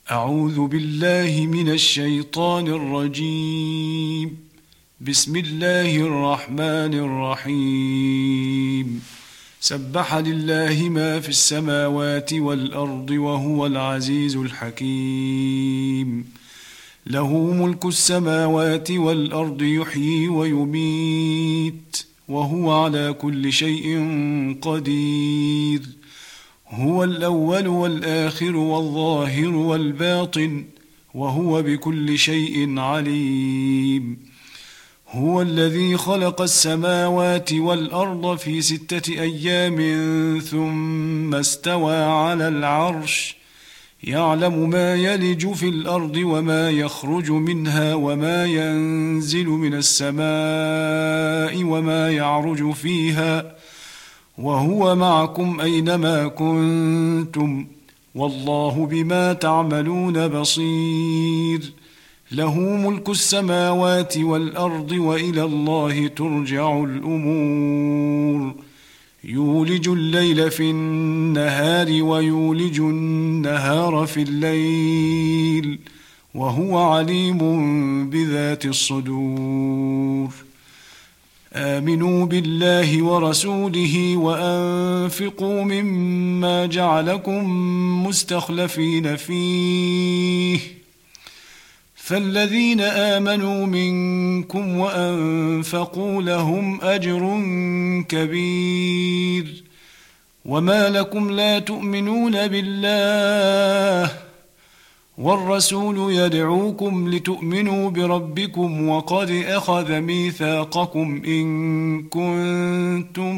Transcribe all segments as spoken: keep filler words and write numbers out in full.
أعوذ بالله من الشيطان الرجيم. بسم الله الرحمن الرحيم. سبح لله ما في السماوات والأرض وهو العزيز الحكيم. له ملك السماوات والأرض يحيي ويميت وهو على كل شيء قدير. هو الأول والآخر والظاهر والباطن وهو بكل شيء عليم. هو الذي خلق السماوات والأرض في ستة أيام ثم استوى على العرش، يعلم ما يلج في الأرض وما يخرج منها وما ينزل من السماء وما يعرج فيها، وهو معكم أينما كنتم والله بما تعملون بصير. له ملك السماوات والأرض وإلى الله ترجع الأمور. يولج الليل في النهار ويولج النهار في الليل وهو عليم بذات الصدور. آمنوا بالله ورسوله وأنفقوا مما جعلكم مستخلفين فيه، فالذين آمنوا منكم وأنفقوا لهم أجر كبير. وما لكم لا تؤمنون بالله والرسول يدعوكم لتؤمنوا بربكم وقد أخذ ميثاقكم إن كنتم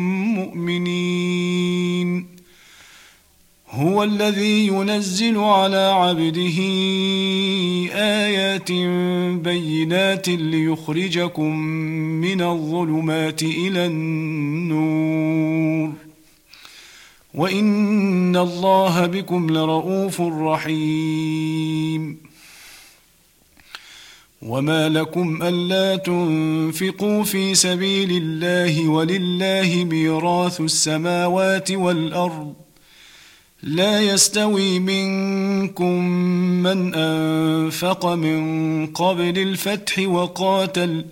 مؤمنين. هو الذي ينزل على عبده آيات بينات ليخرجكم من الظلمات إلى النور، وإن الله بكم لرؤوف رحيم. وما لكم ألا تنفقوا في سبيل الله ولله ميراث السماوات والأرض، لا يستوي منكم من أنفق من قبل الفتح وقاتل،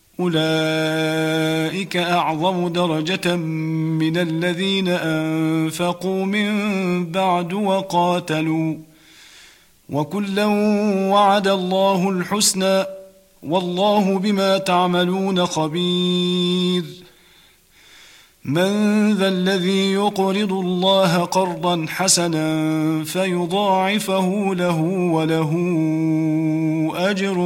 أولئك أعظم درجة من الذين أنفقوا من بعد وقاتلوا، وكلا وعد الله الحسنى والله بما تعملون خبير. من ذا الذي يقرض الله قرضا حسنا فيضاعفه له وله أجر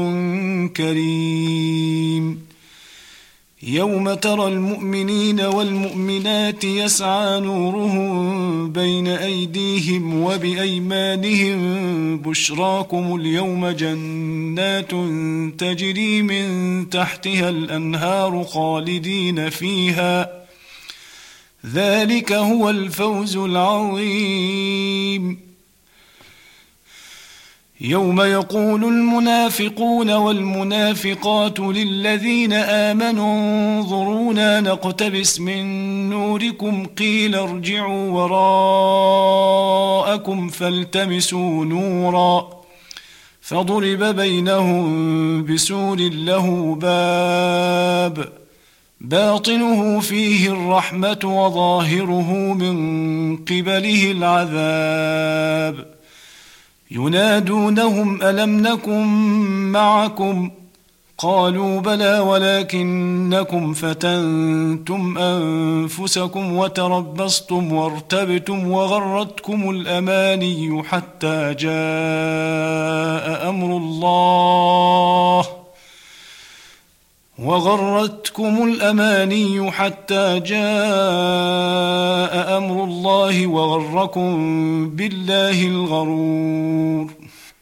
كريم. يوم ترى المؤمنين والمؤمنات يسعى نورهم بين أيديهم وبأيمانهم بشراكم اليوم جنات تجري من تحتها الأنهار خالدين فيها، ذلك هو الفوز العظيم. يوم يقول المنافقون والمنافقات للذين آمنوا انظرونا نقتبس من نوركم قيل ارجعوا وراءكم فالتمسوا نورا، فضرب بينهم بسور له باب باطنه فيه الرحمة وظاهره من قبله العذاب. ينادونهم ألم نكن معكم؟ قالوا بلى ولكنكم فتنتم أنفسكم وتربصتم وارتبتم وغرتكم الأماني حتى جاء أمر الله وغرتكم الأماني حتى جاء أمر الله وغركم بالله الغرور.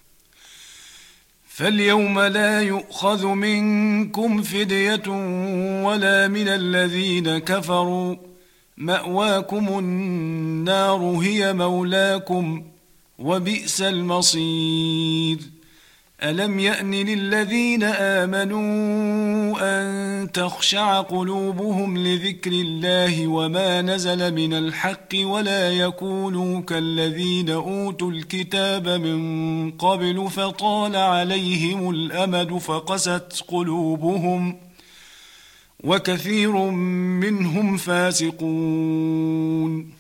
فاليوم لا يؤخذ منكم فدية ولا من الذين كفروا، مأواكم النار هي مولاكم وبئس المصير. ألم يأن للذين آمنوا أن تخشع قلوبهم لذكر الله وما نزل من الحق ولا يكونوا كالذين أوتوا الكتاب من قبل فطال عليهم الأمد فقست قلوبهم وكثير منهم فاسقون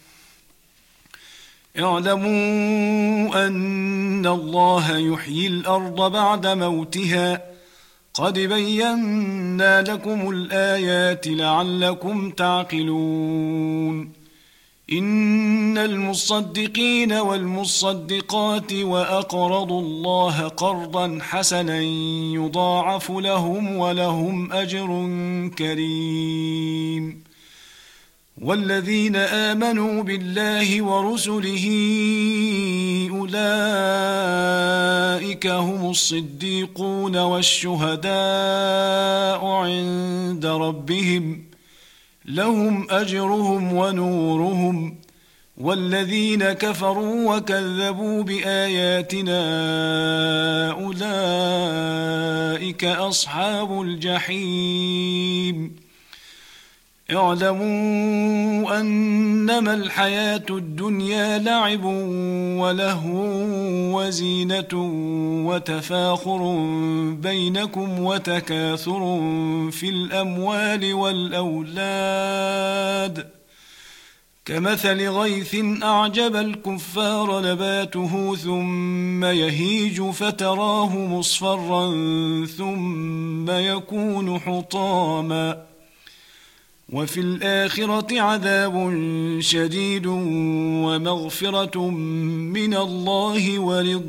اعلموا أن الله يحيي الأرض بعد موتها قد بينا لكم الآيات لعلكم تعقلون إن المصدقين والمصدقات وأقرضوا الله قرضا حسنا يضاعف لهم ولهم أجر كريم والذين آمنوا بالله ورسله أولئك هم الصديقون والشهداء عند ربهم لهم أجرهم ونورهم والذين كفروا وكذبوا بآياتنا أولئك أصحاب الجحيم اعلموا أنما الحياة الدنيا لعب ولهو وزينة وتفاخر بينكم وتكاثر في الأموال والأولاد كمثل غيث أعجب الكفار نباته ثم يهيج فتراه مصفرا ثم يكون حطاما وفي الآخرة عذاب شديد ومغفرة من الله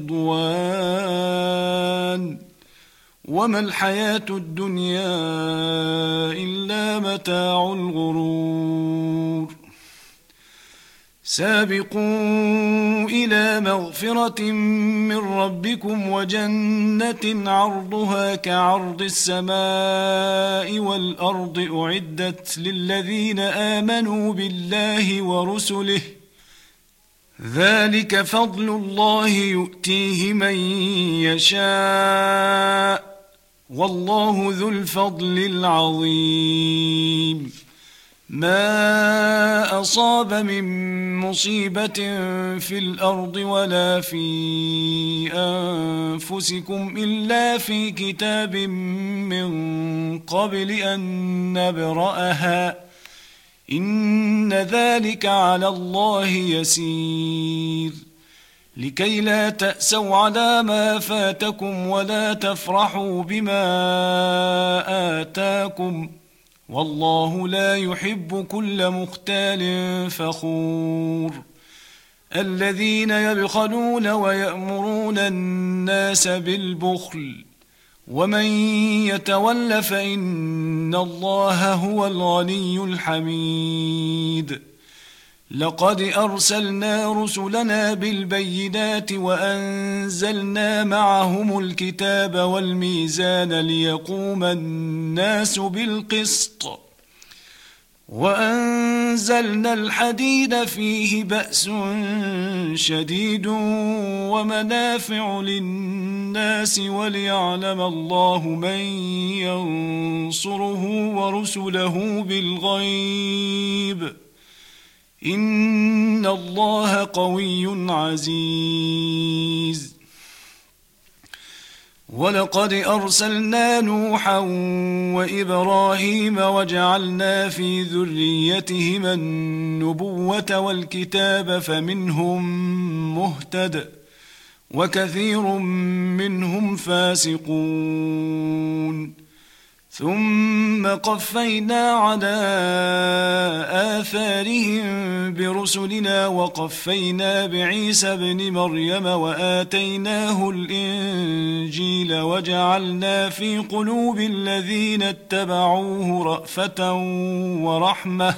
ورضوان وما الحياة الدنيا إلا متاع الغرور سابقوا إلى مغفرة من ربكم وجنة عرضها كعرض السماء والأرض أعدت للذين آمنوا بالله ورسله ذلك فضل الله يؤتيه من يشاء والله ذو الفضل العظيم ما أصاب من مصيبة في الأرض ولا في أنفسكم إلا في كتاب من قبل أن نبرأها إن ذلك على الله يسير لكي لا تأسوا على ما فاتكم ولا تفرحوا بما آتاكم والله لا يحب كل مختال فخور الذين يبخلون ويأمرون الناس بالبخل ومن يتول فإن الله هو الغني الحميد لقد أرسلنا رسلنا بالبينات وأنزلنا معهم الكتاب والميزان ليقوم الناس بالقسط وأنزلنا الحديد فيه بأس شديد ومنافع للناس وليعلم الله من ينصره ورسله بالغيب إن الله قوي عزيز ولقد أرسلنا نوحا وإبراهيم وجعلنا في ذريتهما النبوة والكتاب فمنهم مهتد وكثير منهم فاسقون ثم قفينا على آثارهم برسلنا وقفينا بعيسى ابن مريم وآتيناه الإنجيل وجعلنا في قلوب الذين اتبعوه رأفة ورحمة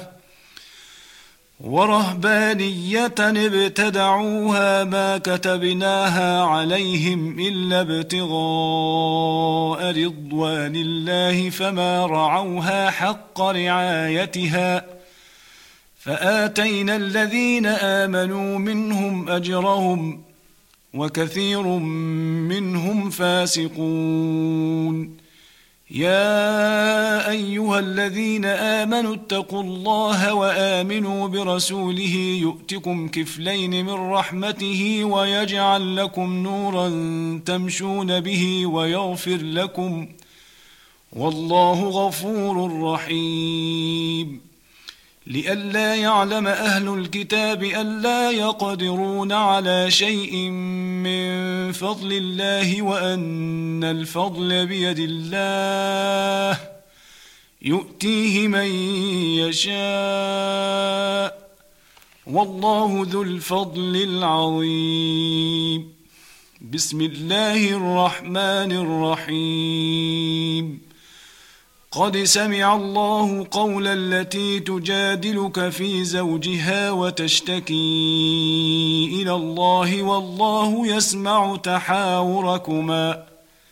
ورهبانية ابتدعوها ما كتبناها عليهم إلا ابتغاء رضوان الله فما رعوها حق رعايتها فآتينا الذين آمنوا منهم أجرهم وكثير منهم فاسقون. يا أيها الذين آمنوا اتقوا الله وآمنوا برسوله يؤتكم كفلين من رحمته ويجعل لكم نورا تمشون به ويغفر لكم، والله غفور رحيم. لئلا يعلم أهل الكتاب ألا يقدرون على شيء من فضل الله وأن الفضل بيد الله يؤتيه من يشاء، والله ذو الفضل العظيم. بسم الله الرحمن الرحيم. قد سمع الله قول التي تجادلك في زوجها وتشتكي إلى الله والله يسمع تحاوركما،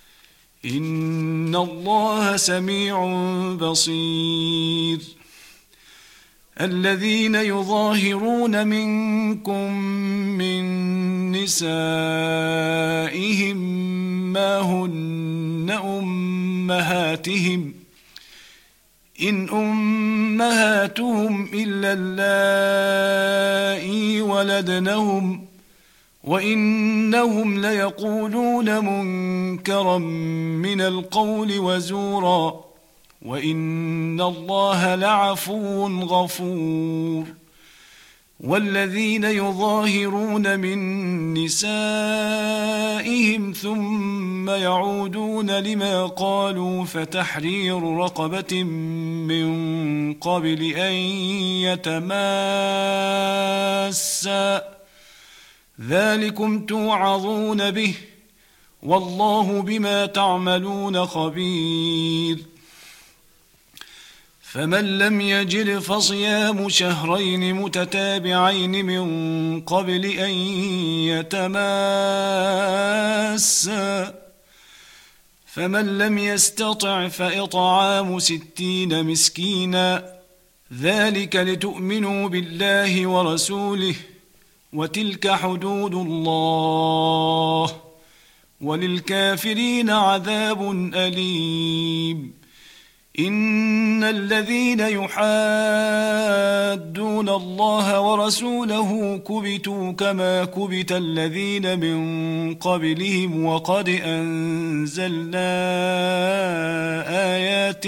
إن الله سميع بصير. الذين يظاهرون منكم من نسائهم ما هن أمهاتهم إن أمهاتهم إلا اللائي ولدنهم وإنهم ليقولون منكرا من القول وزورا، وإن الله لعفو غفور. والذين يظاهرون من نسائهم ثم يعودون لما قالوا فتحرير رقبة من قبل أن يتماسا، ذلكم توعظون به، والله بما تعملون خبير. فمن لم يجد فصيام شهرين متتابعين من قبل أن يتماسا، فمن لم يستطع فإطعام ستين مسكينا، ذلك لتؤمنوا بالله ورسوله، وتلك حدود الله، وللكافرين عذاب أليم. إن الذين يحادون الله ورسوله كبتوا كما كبت الذين من قبلهم، وقد أنزلنا آيات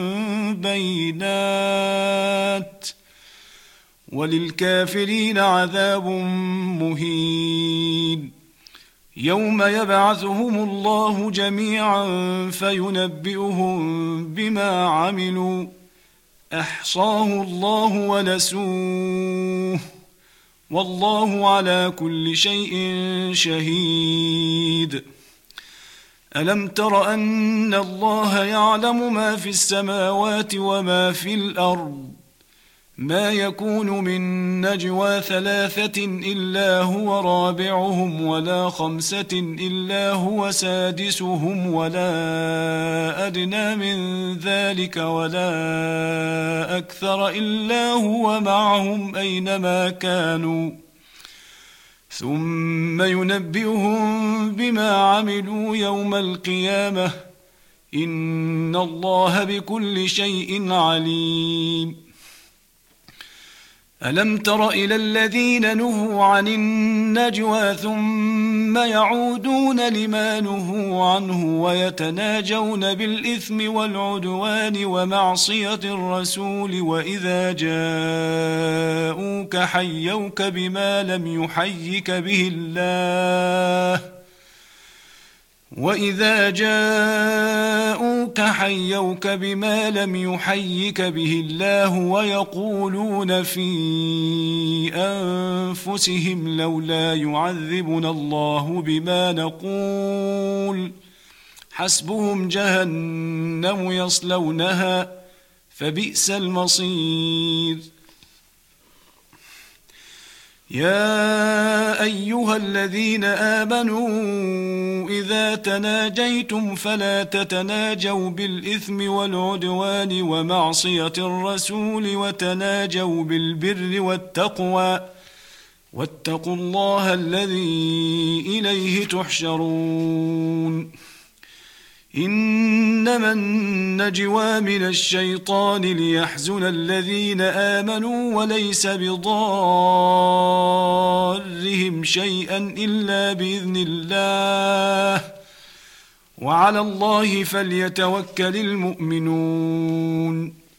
بينات، وللكافرين عذاب مهين. يوم يبعثهم الله جميعا فينبئهم بما عملوا، أحصاه الله ونسوه، والله على كل شيء شهيد. ألم تر أن الله يعلم ما في السماوات وما في الأرض؟ ما يكون من نجوى ثلاثة إلا هو رابعهم ولا خمسة إلا هو سادسهم ولا أدنى من ذلك ولا أكثر إلا هو معهم أينما كانوا، ثم ينبئهم بما عملوا يوم القيامة، إن الله بكل شيء عليم. ألم تر إلى الذين نهوا عن النجوى ثم يعودون لما نهوا عنه ويتناجون بالإثم والعدوان ومعصية الرسول، وإذا جاءوك حيوك بما لم يحيك به الله وإذا جاءوك حيوك بما لم يحيك به الله ويقولون في أنفسهم لولا يعذبنا الله بما نقول، حسبهم جهنم يصلونها فبئس المصير. يا أيها الذين آمنوا إذا تناجيتم فلا تتناجوا بالإثم والعدوان ومعصية الرسول، وتناجوا بالبر والتقوى واتقوا الله الذي إليه تحشرون إنما النجوى من الشيطان ليحزن الذين آمنوا وليس بضارهم شيئا إلا بإذن الله وعلى الله فليتوكل المؤمنون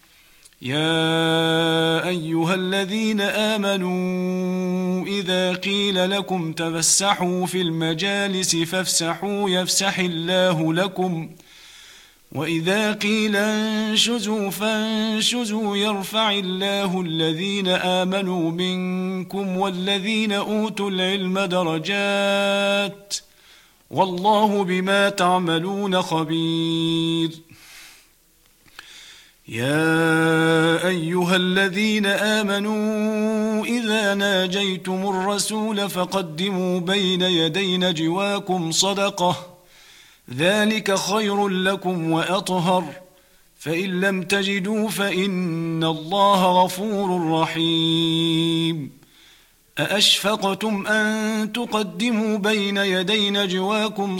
يا أيها الذين آمنوا إذا قيل لكم تفسحوا في المجالس فافسحوا يفسح الله لكم وإذا قيل انشزوا فانشزوا يرفع الله الذين آمنوا منكم والذين أوتوا العلم درجات والله بما تعملون خبير يا أيها الذين آمنوا إذا ناجيتم الرسول فقدموا بين يدي نجواكم صدقة ذلك خير لكم وأطهر فإن لم تجدوا فإن الله غفور رحيم أأشفقتم أن تقدموا بين يدي نجواكم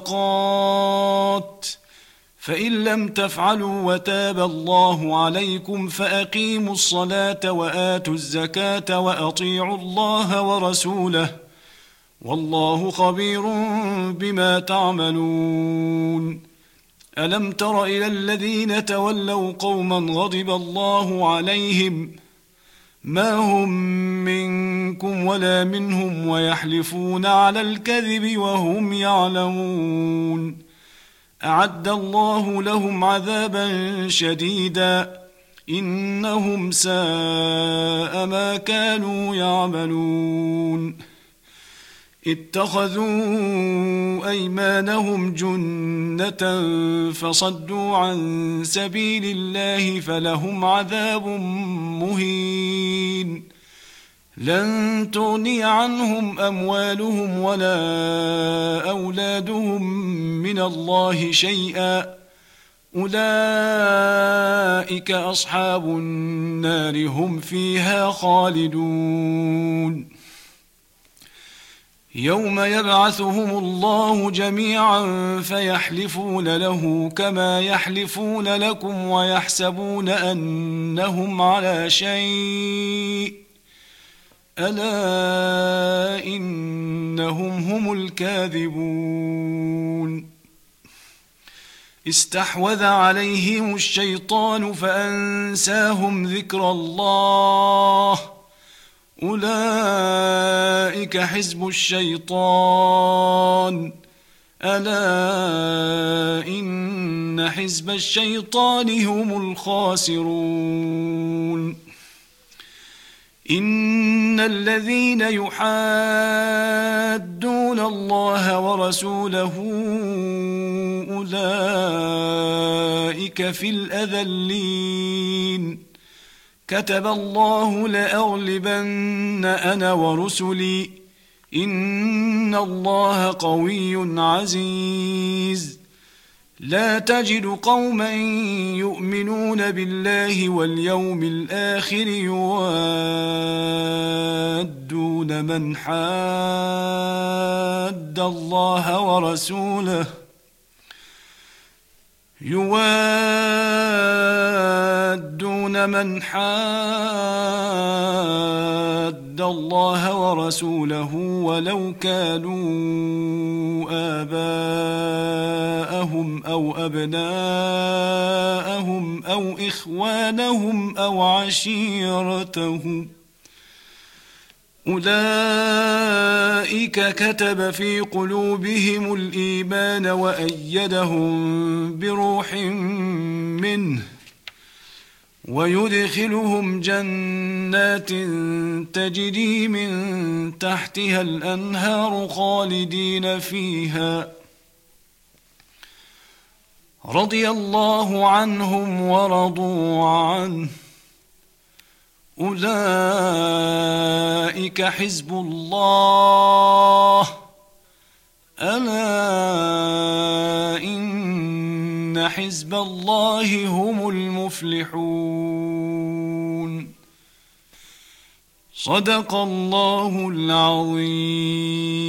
صدقات فإن لم تفعلوا وتاب الله عليكم فأقيموا الصلاة وآتوا الزكاة وأطيعوا الله ورسوله والله خبير بما تعملون ألم تر إلى الذين تولوا قوما غضب الله عليهم ما هم منكم ولا منهم ويحلفون على الكذب وهم يعلمون أعد الله لهم عذابا شديدا إنهم ساء ما كانوا يعملون اتخذوا أيمانهم جنة فصدوا عن سبيل الله فلهم عذاب مهين لن تغني عنهم أموالهم ولا أولادهم من الله شيئا أولئك أصحاب النار هم فيها خالدون يوم يبعثهم الله جميعا فيحلفون له كما يحلفون لكم ويحسبون أنهم على شيء ألا إنهم هم الكاذبون استحوذ عليهم الشيطان فأنساهم ذكر الله أولئك حزب الشيطان ألا إن حزب الشيطان هم الخاسرون إن الذين يحادون الله ورسوله أولئك في الأذلين كتب الله لأغلبن أنا ورسلي إن الله قوي عزيز لا تجد قوما يؤمنون بالله واليوم الآخر يوادون من حاد الله ورسوله يوادون من حاد الله ورسوله ولو كانوا آباءهم أو أبناءهم أو إخوانهم أو عشيرتهم أولئك كتب في قلوبهم الإيمان وأيدهم بروح منه ويدخلهم جنات تجري من تحتها الأنهار خالدين فيها رضي الله عنهم ورضوا عنه أولئك حزب الله ألا إن حزب الله هم المفلحون صدق الله العظيم.